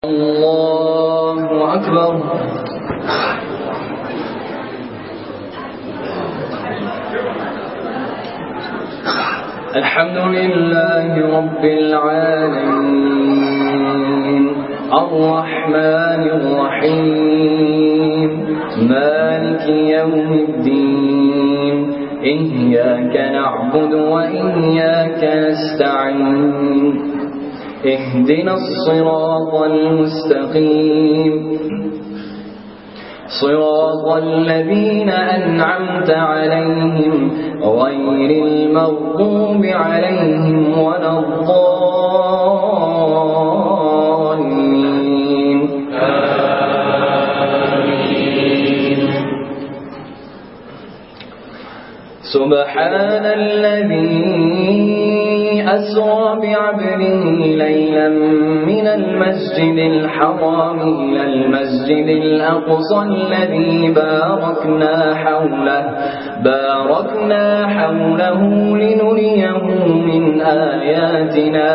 الله أكبر. الحمد لله رب العالمين الرحمن الرحيم مالك يوم الدين إياك نعبد وإياك نستعين اهدنا الصراط المستقيم صراط الذين أنعمت عليهم غير المغضوب عليهم ولا الضالين آمين. سبحان الذي أسرى بعبده ليلا من المسجد الحرام إلى المسجد الأقصى الذي باركنا حوله لنريه من آياتنا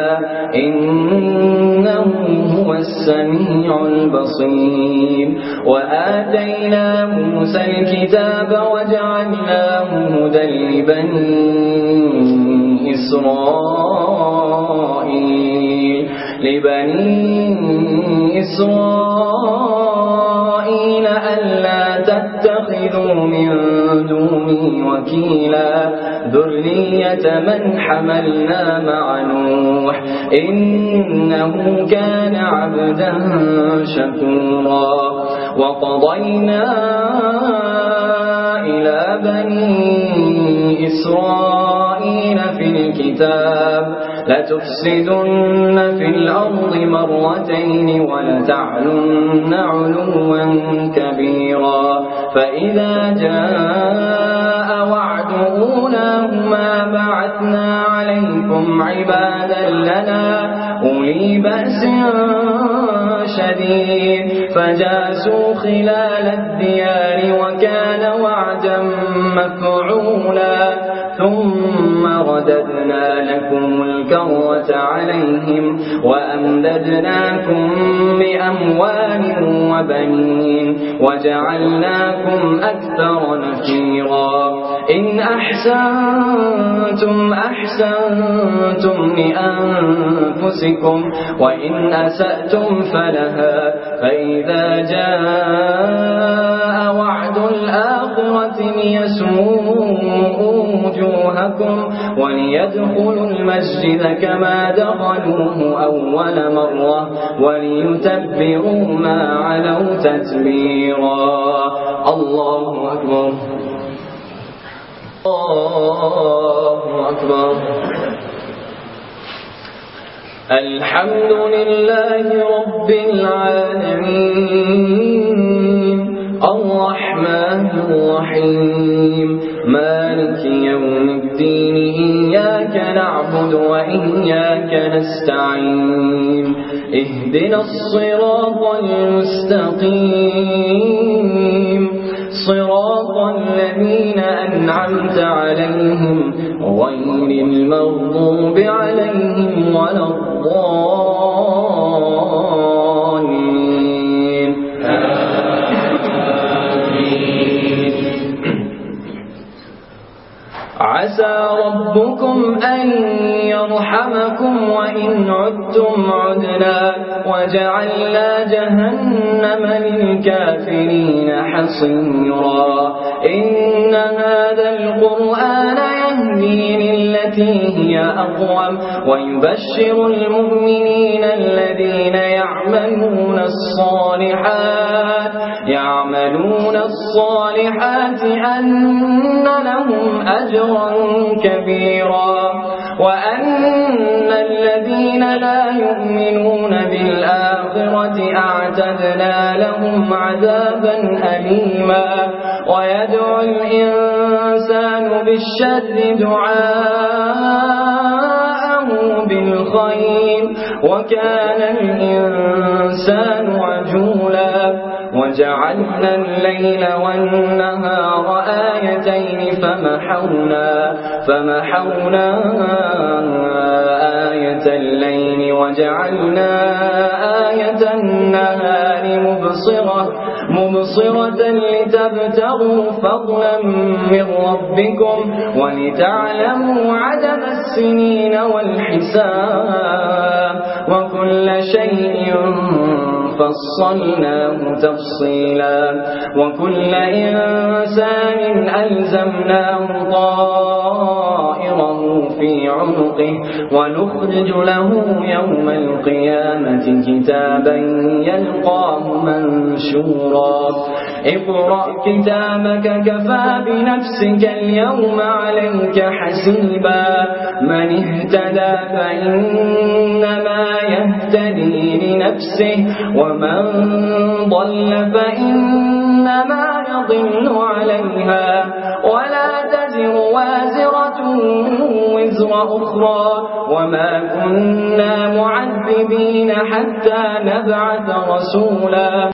إنه هو السميع البصير. وآتينا موسى الكتاب وجعلناه هدى لبني إسرائيل ألا تتخذوا من دوني وكيلا ذرية من حملنا مع نوح إنه كان عبدا شكورا. وقضينا إلى بني إسرائيل في الكتاب لتفسدن في الأرض مرتين ولتعلن علوا كبيرا. فإذا جاء وعد أولاهما بعثنا عليكم عبادا لنا أولي بأس شديد فجاسوا خلال الديار وكان وعدا مفعولا. ثم رددنا لكم الكرة عليهم وأمددناكم بأموال وبنين وجعلناكم أكثر نفيرا. إن أحسنتم أحسنتم لأنفسكم وإن أسأتم فلها. فإذا جاء وعد الآخرة ليسوءوا وجوهكم وليدخلوا المسجد كما دخلوه أول مرة وليتبروا ما علوا تتبيرا. الله أكبر الله أكبر. الحمد لله رب العالمين الرحمن الرحيم مالك يوم الدين إياك نعبد وإياك نستعين اهدنا الصراط المستقيم صراط الذين أنعمت عليهم غير المغضوب عليهم ولا الضالين آمين. عسى ربكم أن يرحمكم وإن عدتم عدنا وجعلنا جهنم للكافرين حصيرا. إن هذا القرآن يهدي للتي هي أقوم ويبشر المؤمنين الذين يعملون الصالحات أن لهم أجرا كبيرا وأن الذين لا يؤمنون بالآخرة أعتدنا لهم عذابا أليما. ويدعو الإنسان بالشر دعاءه بالخير وكان الإنسان عجولا. وجعلنا الليل والنهار آيتين فمحونا آية الليل وجعلنا آية النهار مبصرة لتبتغوا فضلا من ربكم ولتعلموا عدد السنين والحساب وكل شيء فصلناه تفصيلا وكل إنسان ألزمناه طائره في عنقه ونخرج له يوم القيامة كتابا يلقاه منشورا اقرأ كتابك كفى بنفسك اليوم عليك حسيبا من اهتدى فإنما يهتدي لنفسه ومن ضل فإنما يضل عليها ولا تزر وازرة وزر أخرى وما كنا معذبين حتى نبعث رسولا